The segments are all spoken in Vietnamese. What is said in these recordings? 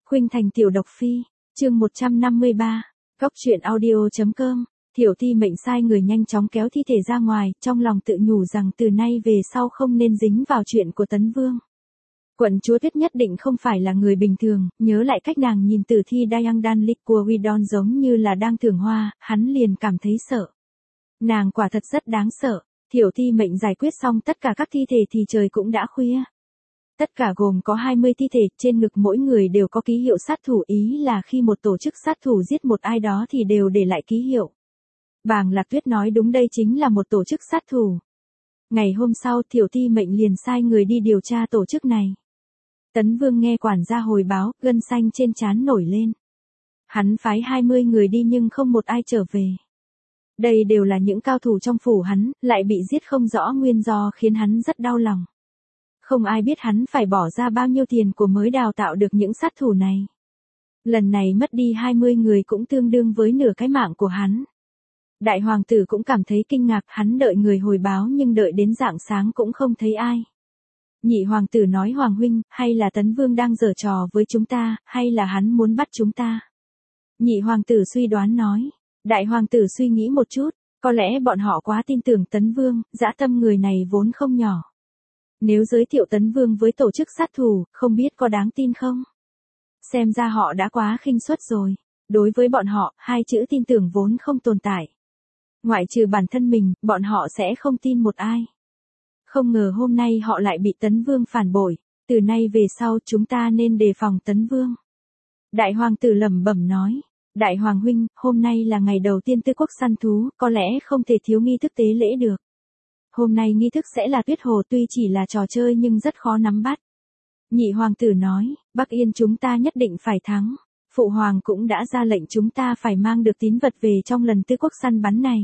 Khuynh Thành tiểu độc phi, chương 153, Cóc truyện audio.com. Thiểu Ti mệnh sai người nhanh chóng kéo thi thể ra ngoài, trong lòng tự nhủ rằng từ nay về sau không nên dính vào chuyện của Tấn Vương. Quận chúa Tuyết nhất định không phải là người bình thường, nhớ lại cách nàng nhìn Tử thi Dayang Danlik của Widon giống như là đang thưởng hoa, hắn liền cảm thấy sợ. Nàng quả thật rất đáng sợ. Thiểu Ti mệnh giải quyết xong tất cả các thi thể thì trời cũng đã khuya. Tất cả gồm có 20 thi thể, trên ngực mỗi người đều có ký hiệu sát thủ, ý là khi một tổ chức sát thủ giết một ai đó thì đều để lại ký hiệu. Bàng Lạc Tuyết nói đúng, đây chính là một tổ chức sát thủ. Ngày hôm sau Thiểu Ti mệnh liền sai người đi điều tra tổ chức này. Tấn Vương nghe quản gia hồi báo, gân xanh trên trán nổi lên. Hắn phái 20 người đi nhưng không một ai trở về. Đây đều là những cao thủ trong phủ hắn, lại bị giết không rõ nguyên do khiến hắn rất đau lòng. Không ai biết hắn phải bỏ ra bao nhiêu tiền của mới đào tạo được những sát thủ này. Lần này mất đi 20 người cũng tương đương với nửa cái mạng của hắn. Đại hoàng tử cũng cảm thấy kinh ngạc, hắn đợi người hồi báo nhưng đợi đến rạng sáng cũng không thấy ai. Nhị hoàng tử nói: Hoàng huynh, hay là Tấn Vương đang giở trò với chúng ta, hay là hắn muốn bắt chúng ta? Nhị hoàng tử suy đoán nói. Đại hoàng tử suy nghĩ một chút, có lẽ bọn họ quá tin tưởng Tấn Vương, dã tâm người này vốn không nhỏ. Nếu giới thiệu Tấn Vương với tổ chức sát thủ, không biết có đáng tin không? Xem ra họ đã quá khinh suất rồi. Đối với bọn họ, hai chữ tin tưởng vốn không tồn tại. Ngoại trừ bản thân mình, bọn họ sẽ không tin một ai. Không ngờ hôm nay họ lại bị Tấn Vương phản bội. Từ nay về sau chúng ta nên đề phòng Tấn Vương. Đại hoàng tử lẩm bẩm nói. Đại hoàng huynh, hôm nay là ngày đầu tiên Tư Quốc săn thú, có lẽ không thể thiếu nghi thức tế lễ được. Hôm nay nghi thức sẽ là tuyết hồ, tuy chỉ là trò chơi nhưng rất khó nắm bắt. Nhị hoàng tử nói, Bắc Yên chúng ta nhất định phải thắng. Phụ hoàng cũng đã ra lệnh chúng ta phải mang được tín vật về trong lần Tư Quốc săn bắn này.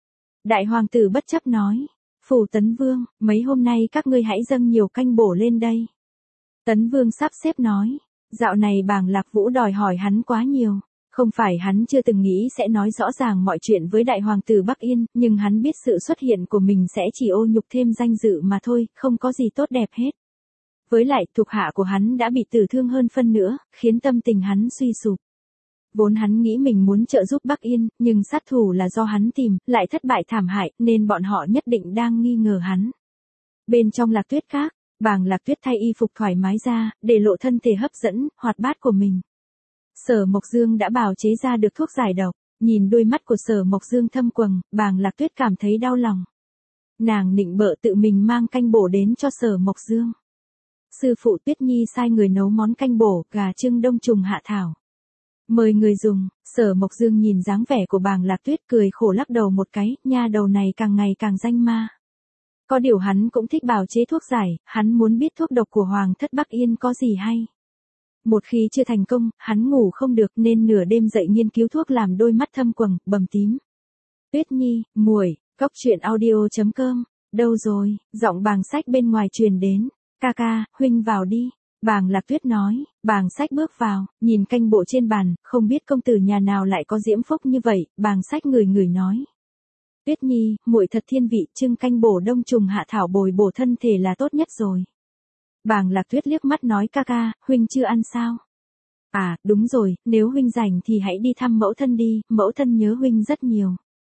Đại hoàng tử bất chấp nói, Phủ Tấn Vương, mấy hôm nay các ngươi hãy dâng nhiều canh bổ lên đây. Tấn Vương sắp xếp nói, dạo này Bàng Lạc Vũ đòi hỏi hắn quá nhiều. Không phải hắn chưa từng nghĩ sẽ nói rõ ràng mọi chuyện với đại hoàng tử Bắc Yên, nhưng hắn biết sự xuất hiện của mình sẽ chỉ ô nhục thêm danh dự mà thôi, không có gì tốt đẹp hết. Với lại, thuộc hạ của hắn đã bị tử thương hơn phân nữa, khiến tâm tình hắn suy sụp. Vốn hắn nghĩ mình muốn trợ giúp Bắc Yên, nhưng sát thủ là do hắn tìm, lại thất bại thảm hại, nên bọn họ nhất định đang nghi ngờ hắn. Bên trong Lạc Tuyết khác, Bàng Lạc Tuyết thay y phục thoải mái ra, để lộ thân thể hấp dẫn, hoạt bát của mình. Sở Mộc Dương đã bào chế ra được thuốc giải độc, nhìn đôi mắt của Sở Mộc Dương thâm quầng, Bàng Lạc Tuyết cảm thấy đau lòng. Nàng nịnh bợ tự mình mang canh bổ đến cho Sở Mộc Dương. Sư phụ Tuyết Nhi sai người nấu món canh bổ, gà trưng đông trùng hạ thảo. Mời người dùng. Sở Mộc Dương nhìn dáng vẻ của Bàng Lạc Tuyết cười khổ lắc đầu một cái, nha đầu này càng ngày càng danh ma. Có điều hắn cũng thích bào chế thuốc giải, hắn muốn biết thuốc độc của Hoàng thất Bắc Yên có gì hay. Một khi chưa thành công, hắn ngủ không được nên nửa đêm dậy nghiên cứu thuốc làm đôi mắt thâm quầng, bầm tím. Tuyết Nhi, muội, Cóc truyện audio.com, đâu rồi? Giọng Bàng Sách bên ngoài truyền đến. Ca ca, huynh vào đi. Bàng Lạc Tuyết nói. Bàng Sách bước vào, nhìn canh bộ trên bàn, không biết công tử nhà nào lại có diễm phúc như vậy. Bàng Sách ngửi ngửi nói. Tuyết Nhi, muội thật thiên vị, trưng canh bổ đông trùng hạ thảo bồi bổ thân thể là tốt nhất rồi. Bàng Lạc Tuyết liếc mắt nói, ca ca, huynh chưa ăn sao? À, đúng rồi, nếu huynh rảnh thì hãy đi thăm mẫu thân đi, mẫu thân nhớ huynh rất nhiều.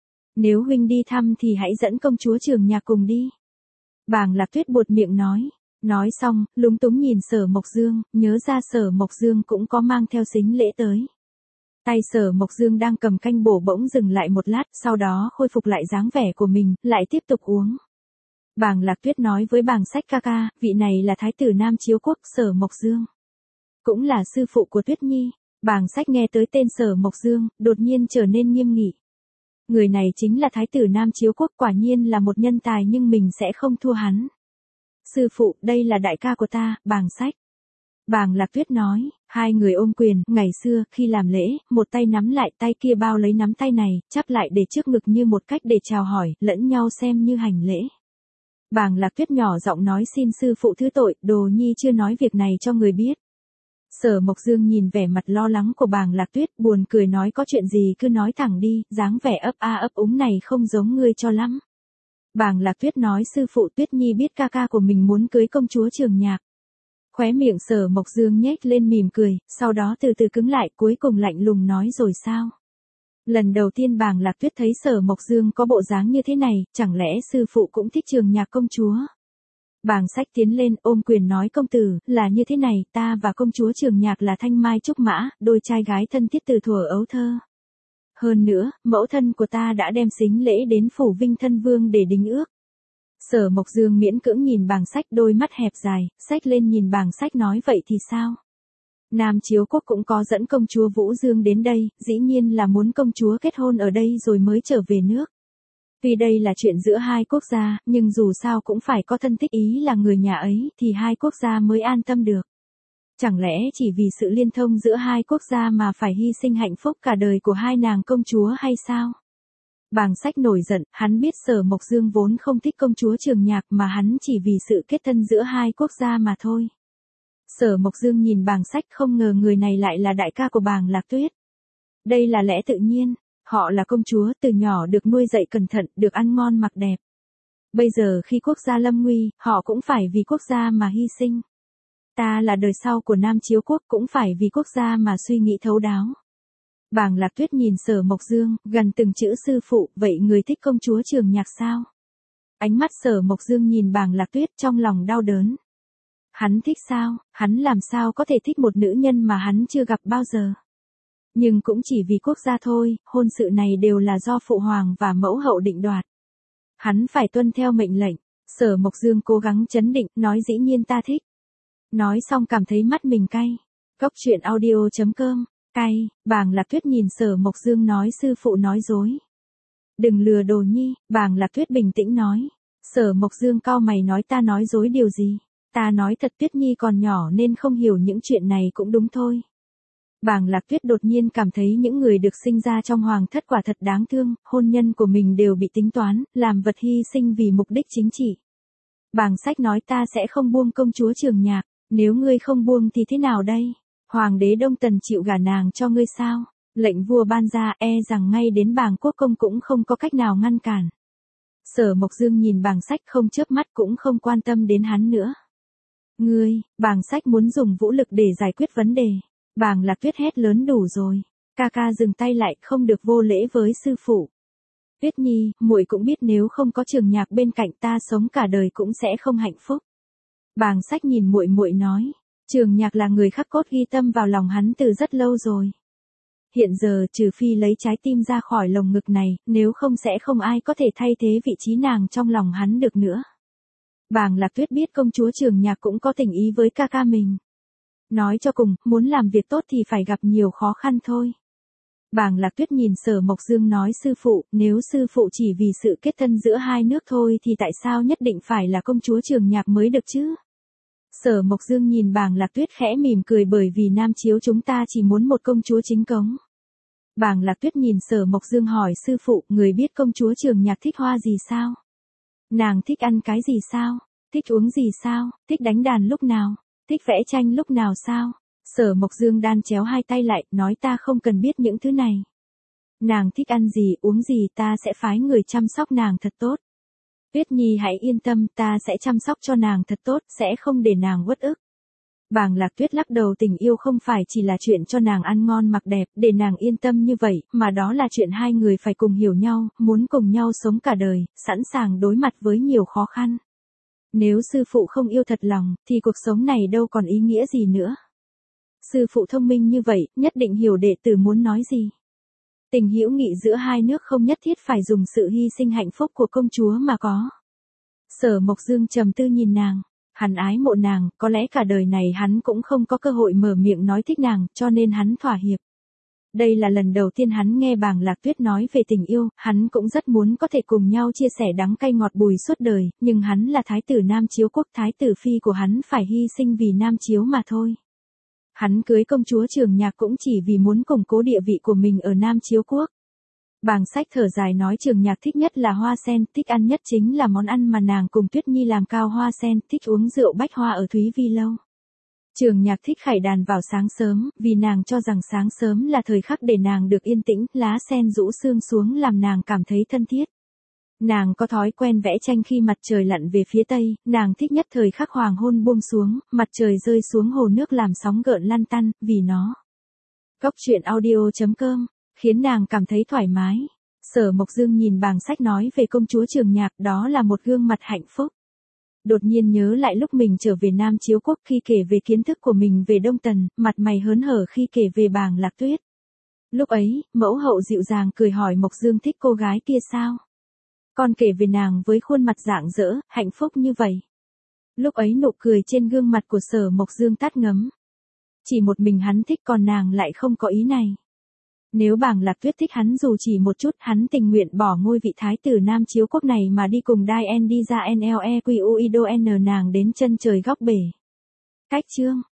Nếu huynh đi thăm thì hãy dẫn công chúa Trường Nhạc cùng đi. Bàng Lạc Tuyết buột miệng nói. Nói xong, lúng túng nhìn Sở Mộc Dương, nhớ ra Sở Mộc Dương cũng có mang theo sính lễ tới. Tay Sở Mộc Dương đang cầm canh bổ bỗng dừng lại một lát, sau đó khôi phục lại dáng vẻ của mình, lại tiếp tục uống. Bàng Lạc Tuyết nói với Bàng Sách, ca ca, vị này là thái tử Nam Chiếu Quốc, Sở Mộc Dương. Cũng là sư phụ của Tuyết Nhi. Bàng Sách nghe tới tên Sở Mộc Dương, đột nhiên trở nên nghiêm nghị. Người này chính là thái tử Nam Chiếu Quốc, quả nhiên là một nhân tài, nhưng mình sẽ không thua hắn. Sư phụ, đây là đại ca của ta, Bàng Sách. Bàng Lạc Tuyết nói. Hai người ôm quyền. Ngày xưa, khi làm lễ, một tay nắm lại, tay kia bao lấy nắm tay này, chắp lại để trước ngực như một cách để chào hỏi, lẫn nhau xem như hành lễ. Bàng Lạc Tuyết nhỏ giọng nói, xin sư phụ thứ tội, đồ nhi chưa nói việc này cho người biết. Sở Mộc Dương nhìn vẻ mặt lo lắng của Bàng Lạc Tuyết, buồn cười nói, có chuyện gì cứ nói thẳng đi, dáng vẻ ấp a ấp úng này không giống ngươi cho lắm. Bàng Lạc Tuyết nói, sư phụ, Tuyết Nhi biết ca ca của mình muốn cưới công chúa Trường Nhạc. Khóe miệng Sở Mộc Dương nhếch lên mỉm cười, sau đó từ từ cứng lại, cuối cùng lạnh lùng nói rồi sao? Lần đầu tiên Bàng Lạc Tuyết thấy Sở Mộc Dương có bộ dáng như thế này, chẳng lẽ sư phụ cũng thích Trường Nhạc công chúa? Bàng Sách tiến lên ôm quyền nói công tử, là như thế này, ta và công chúa Trường Nhạc là thanh mai trúc mã, đôi trai gái thân thiết từ thuở ấu thơ. Hơn nữa, mẫu thân của ta đã đem sính lễ đến phủ Vinh Thân Vương để đính ước. Sở Mộc Dương miễn cưỡng nhìn Bàng Sách, đôi mắt hẹp dài, xách lên nhìn Bàng Sách nói vậy thì sao? Nam Chiếu Quốc cũng có dẫn công chúa Vũ Dương đến đây, dĩ nhiên là muốn công chúa kết hôn ở đây rồi mới trở về nước. Vì đây là chuyện giữa hai quốc gia, nhưng dù sao cũng phải có thân thích ý là người nhà ấy thì hai quốc gia mới an tâm được. Chẳng lẽ chỉ vì sự liên thông giữa hai quốc gia mà phải hy sinh hạnh phúc cả đời của hai nàng công chúa hay sao? Bàng Sách nổi giận, hắn biết Sở Mộc Dương vốn không thích công chúa Trường Nhạc mà hắn chỉ vì sự kết thân giữa hai quốc gia mà thôi. Sở Mộc Dương nhìn Bàng Sách, không ngờ người này lại là đại ca của Bàng Lạc Tuyết. Đây là lẽ tự nhiên, họ là công chúa từ nhỏ được nuôi dạy cẩn thận, được ăn ngon mặc đẹp. Bây giờ khi quốc gia lâm nguy, họ cũng phải vì quốc gia mà hy sinh. Ta là đời sau của Nam Chiếu Quốc cũng phải vì quốc gia mà suy nghĩ thấu đáo. Bàng Lạc Tuyết nhìn Sở Mộc Dương, gần từng chữ sư phụ, vậy người thích công chúa Trường Nhạc sao? Ánh mắt Sở Mộc Dương nhìn Bàng Lạc Tuyết trong lòng đau đớn. Hắn thích sao, hắn làm sao có thể thích một nữ nhân mà hắn chưa gặp bao giờ. Nhưng cũng chỉ vì quốc gia thôi, hôn sự này đều là do phụ hoàng và mẫu hậu định đoạt. Hắn phải tuân theo mệnh lệnh. Sở Mộc Dương cố gắng trấn định, nói dĩ nhiên ta thích. Nói xong cảm thấy mắt mình cay. Góc truyện audio.com, cay. Bàng Lạc Tuyết nhìn Sở Mộc Dương nói sư phụ nói dối. Đừng lừa đồ nhi, Bàng Lạc Tuyết bình tĩnh nói. Sở Mộc Dương cau mày nói ta nói dối điều gì? Ta nói thật Tuyết Nhi còn nhỏ nên không hiểu những chuyện này cũng đúng thôi. Bàng Lạc Tuyết đột nhiên cảm thấy những người được sinh ra trong hoàng thất quả thật đáng thương, hôn nhân của mình đều bị tính toán, làm vật hy sinh vì mục đích chính trị. Bàng Sách nói ta sẽ không buông công chúa Trường Nhạc, nếu ngươi không buông thì thế nào đây? Hoàng đế Đông Tần chịu gả nàng cho ngươi sao? Lệnh vua ban ra rằng ngay đến Bàng Quốc Công cũng không có cách nào ngăn cản. Sở Mộc Dương nhìn Bàng Sách không chớp mắt cũng không quan tâm đến hắn nữa. Ngươi, Bàng Sách muốn dùng vũ lực để giải quyết vấn đề. Bàng Lạc Tuyết hét lớn đủ rồi. Ca ca dừng tay lại, không được vô lễ với sư phụ. Tuyết Nhi, muội cũng biết nếu không có Trường Nhạc bên cạnh ta sống cả đời cũng sẽ không hạnh phúc. Bàng Sách nhìn muội muội nói, Trường Nhạc là người khắc cốt ghi tâm vào lòng hắn từ rất lâu rồi. Hiện giờ trừ phi lấy trái tim ra khỏi lồng ngực này, nếu không sẽ không ai có thể thay thế vị trí nàng trong lòng hắn được nữa. Bàng Lạc Tuyết biết công chúa Trường Nhạc cũng có tình ý với ca ca mình. Nói cho cùng, muốn làm việc tốt thì phải gặp nhiều khó khăn thôi. Bàng Lạc Tuyết nhìn Sở Mộc Dương nói sư phụ, nếu sư phụ chỉ vì sự kết thân giữa hai nước thôi thì tại sao nhất định phải là công chúa Trường Nhạc mới được chứ? Sở Mộc Dương nhìn Bàng Lạc Tuyết khẽ mỉm cười bởi vì Nam Chiếu chúng ta chỉ muốn một công chúa chính cống. Bàng Lạc Tuyết nhìn Sở Mộc Dương hỏi sư phụ, người biết công chúa Trường Nhạc thích hoa gì sao? Nàng thích ăn cái gì sao? Thích uống gì sao? Thích đánh đàn lúc nào? Thích vẽ tranh lúc nào sao? Sở Mộc Dương đan chéo hai tay lại, nói ta không cần biết những thứ này. Nàng thích ăn gì, uống gì ta sẽ phái người chăm sóc nàng thật tốt. Tuyết Nhi hãy yên tâm, ta sẽ chăm sóc cho nàng thật tốt, sẽ không để nàng uất ức. Bàng Lạc Tuyết lắc đầu, tình yêu không phải chỉ là chuyện cho nàng ăn ngon mặc đẹp, để nàng yên tâm như vậy, mà đó là chuyện hai người phải cùng hiểu nhau, muốn cùng nhau sống cả đời, sẵn sàng đối mặt với nhiều khó khăn. Nếu sư phụ không yêu thật lòng, thì cuộc sống này đâu còn ý nghĩa gì nữa. Sư phụ thông minh như vậy, nhất định hiểu đệ tử muốn nói gì. Tình hữu nghị giữa hai nước không nhất thiết phải dùng sự hy sinh hạnh phúc của công chúa mà có. Sở Mộc Dương trầm tư nhìn nàng, hắn ái mộ nàng, có lẽ cả đời này hắn cũng không có cơ hội mở miệng nói thích nàng, cho nên hắn thỏa hiệp. Đây là lần đầu tiên hắn nghe Bàng Lạc Tuyết nói về tình yêu, hắn cũng rất muốn có thể cùng nhau chia sẻ đắng cay ngọt bùi suốt đời, nhưng hắn là thái tử Nam Chiếu Quốc, thái tử phi của hắn phải hy sinh vì Nam Chiếu mà thôi. Hắn cưới công chúa Trường Nhạc cũng chỉ vì muốn củng cố địa vị của mình ở Nam Chiếu Quốc. Bàng Sách thở dài nói Trường Nhạc thích nhất là hoa sen, thích ăn nhất chính là món ăn mà nàng cùng Tuyết Nhi làm cao hoa sen, thích uống rượu bách hoa ở Thúy Vi Lâu. Trường Nhạc thích khải đàn vào sáng sớm, vì nàng cho rằng sáng sớm là thời khắc để nàng được yên tĩnh, lá sen rũ sương xuống làm nàng cảm thấy thân thiết. Nàng có thói quen vẽ tranh khi mặt trời lặn về phía tây, nàng thích nhất thời khắc hoàng hôn buông xuống, mặt trời rơi xuống hồ nước làm sóng gợn lăn tăn, vì nó. Góc truyện audio.com, khiến nàng cảm thấy thoải mái. Sở Mộc Dương nhìn bảng sách nói về công chúa Trường Nhạc, đó là một gương mặt hạnh phúc. Đột nhiên nhớ lại lúc mình trở về Nam Chiếu Quốc khi kể về kiến thức của mình về Đông Tần, mặt mày hớn hở khi kể về Bàng Lạc Tuyết. Lúc ấy, mẫu hậu dịu dàng cười hỏi Mộc Dương thích cô gái kia sao? Con kể về nàng với khuôn mặt rạng rỡ, hạnh phúc như vậy. Lúc ấy nụ cười trên gương mặt của Sở Mộc Dương tắt ngấm. Chỉ một mình hắn thích còn nàng lại không có ý này. Nếu Bàng Lạc Tuyết thích hắn dù chỉ một chút, hắn tình nguyện bỏ ngôi vị thái tử Nam Chiếu Quốc này mà đi cùng Diane đi ra NLEQUIDON nàng đến chân trời góc bể. Cách chương